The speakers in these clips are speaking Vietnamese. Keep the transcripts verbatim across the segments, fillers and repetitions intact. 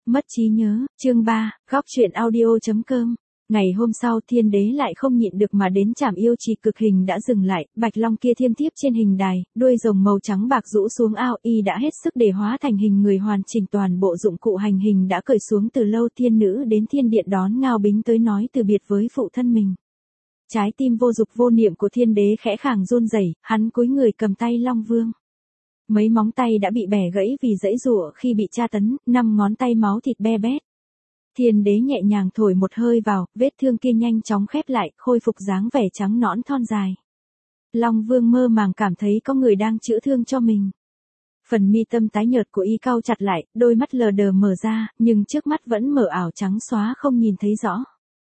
Mất trí nhớ, chương ba, góc truyện audio.com. Ngày hôm sau Thiên Đế lại không nhịn được mà đến trảm yêu trì cực hình đã dừng lại, bạch long kia thiêm thiếp trên hình đài, đuôi rồng màu trắng bạc rũ xuống ao, y đã hết sức để hóa thành hình người hoàn chỉnh, toàn bộ dụng cụ hành hình đã cởi xuống từ lâu. Thiên nữ đến thiên điện đón Ngao Bính tới nói từ biệt với phụ thân mình. Trái tim vô dục vô niệm của Thiên Đế khẽ khàng run rẩy, hắn cúi người cầm tay Long Vương. Mấy móng tay đã bị bẻ gãy vì giãy giụa khi bị tra tấn, năm ngón tay máu thịt be bét. Thiên Đế nhẹ nhàng thổi một hơi vào, vết thương kia nhanh chóng khép lại, khôi phục dáng vẻ trắng nõn thon dài. Long Vương mơ màng cảm thấy có người đang chữa thương cho mình. Phần mi tâm tái nhợt của y cau chặt lại, đôi mắt lờ đờ mở ra, nhưng trước mắt vẫn mở ảo trắng xóa không nhìn thấy rõ.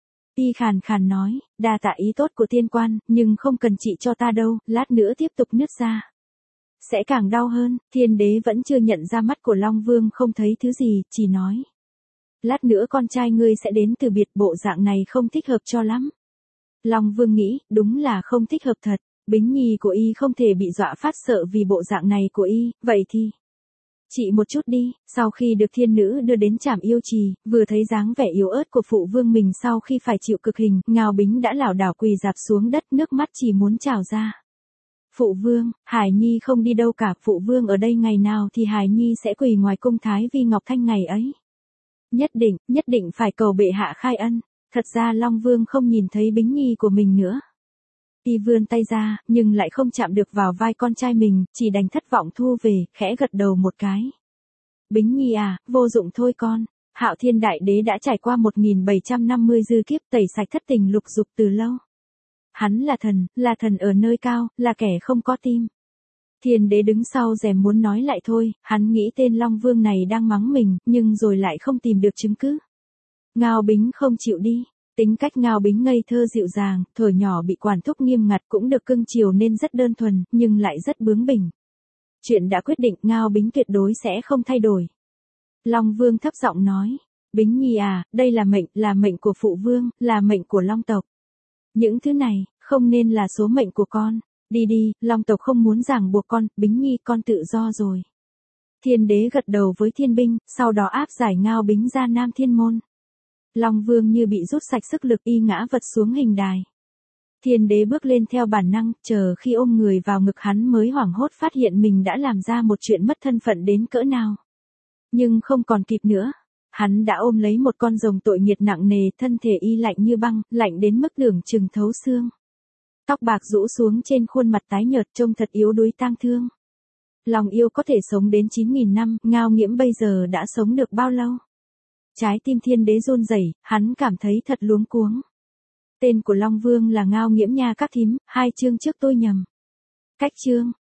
Y khàn khàn nói, đa tạ ý tốt của tiên quan, nhưng không cần trị cho ta đâu, lát nữa tiếp tục nứt ra sẽ càng đau hơn. Thiên Đế vẫn chưa nhận ra mắt của Long Vương không thấy thứ gì, chỉ nói. Lát nữa con trai ngươi sẽ đến từ biệt, bộ dạng này không thích hợp cho lắm. Long Vương nghĩ, đúng là không thích hợp thật, Bính Nhi của y không thể bị dọa phát sợ vì bộ dạng này của y, vậy thì trị một chút đi. Sau khi được thiên nữ đưa đến trảm yêu trì, vừa thấy dáng vẻ yếu ớt của phụ vương mình sau khi phải chịu cực hình, Ngao Bính đã lảo đảo quỳ rạp xuống đất, nước mắt chỉ muốn trào ra. Phụ vương, Hải Nhi không đi đâu cả, phụ vương ở đây ngày nào thì Hải Nhi sẽ quỳ ngoài cung Thái Vi Ngọc Thanh ngày ấy. Nhất định, nhất định phải cầu bệ hạ khai ân. Thật ra Long Vương không nhìn thấy Bính Nhi của mình nữa. Y vươn tay ra, nhưng lại không chạm được vào vai con trai mình, chỉ đành thất vọng thu về, khẽ gật đầu một cái. Bính Nhi à, vô dụng thôi con. Hạo Thiên Đại Đế đã trải qua một nghìn bảy trăm năm mươi dư kiếp, tẩy sạch thất tình lục dục từ lâu. Hắn là thần, là thần ở nơi cao, là kẻ không có tim. Thiên Đế đứng sau rèm muốn nói lại thôi, hắn nghĩ tên Long Vương này đang mắng mình, nhưng rồi lại không tìm được chứng cứ. Ngao Bính không chịu đi. Tính cách Ngao Bính ngây thơ dịu dàng, thuở nhỏ bị quản thúc nghiêm ngặt, cũng được cưng chiều nên rất đơn thuần, nhưng lại rất bướng bỉnh. Chuyện đã quyết định, Ngao Bính tuyệt đối sẽ không thay đổi. Long Vương thấp giọng nói, Bính Nhi à, đây là mệnh, là mệnh của phụ vương, là mệnh của Long tộc. Những thứ này, không nên là số mệnh của con. Đi đi, Long tộc không muốn ràng buộc con, Bính Nhi con tự do rồi. Thiên Đế gật đầu với thiên binh, sau đó áp giải Ngao Bính ra Nam Thiên Môn. Long Vương như bị rút sạch sức lực, y ngã vật xuống hình đài. Thiên Đế bước lên theo bản năng, chờ khi ôm người vào ngực hắn mới hoảng hốt phát hiện mình đã làm ra một chuyện mất thân phận đến cỡ nào. Nhưng không còn kịp nữa. Hắn đã ôm lấy một con rồng tội nghiệp nặng nề, thân thể y lạnh như băng, lạnh đến mức tưởng chừng thấu xương. Tóc bạc rũ xuống trên khuôn mặt tái nhợt, trông thật yếu đuối tang thương. Lòng yêu có thể sống đến chín nghìn năm, Ngao Nghiễm bây giờ đã sống được bao lâu? Trái tim Thiên Đế run rẩy, hắn cảm thấy thật luống cuống. Tên của Long Vương là Ngao Nghiễm nha các thím, hai chương trước tôi nhầm. Cách chương.